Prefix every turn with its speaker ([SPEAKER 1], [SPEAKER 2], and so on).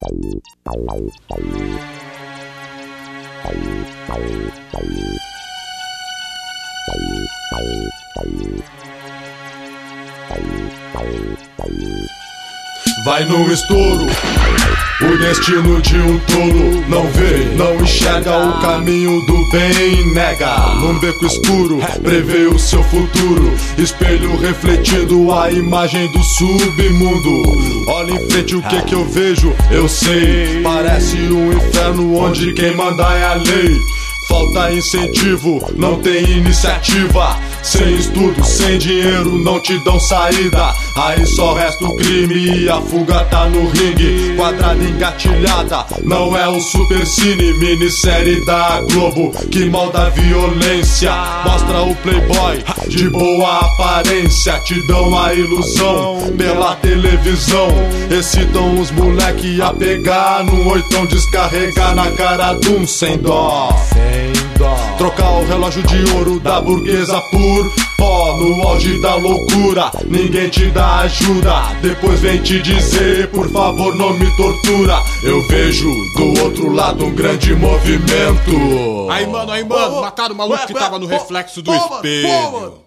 [SPEAKER 1] Vai no estouro, o destino de um tolo. Não vê, não enxerga o caminho do bem, nega. Num beco escuro, prevê o seu futuro. Espelho refletindo a imagem do submundo. Olha em frente, o que eu vejo, eu sei. Parece um inferno onde quem manda é a lei. Falta incentivo, não tem iniciativa. Sem estudo, sem dinheiro, não te dão saída. Aí só resta o crime e a fuga tá no ringue. Quadrada engatilhada, não é um super cine. Minissérie da Globo, que molda a violência. Mostra o playboy, de boa aparência. Te dão a ilusão, pela televisão. Excitam os moleque a pegar no oitão. Descarregar na cara de um sem dó. Trocar o relógio de ouro da burguesa por pó. No auge da loucura, ninguém te dá ajuda. Depois vem te dizer, por favor não me tortura. Eu vejo do outro lado um grande movimento.
[SPEAKER 2] Aí mano, mataram o maluco que tava no reflexo do espelho.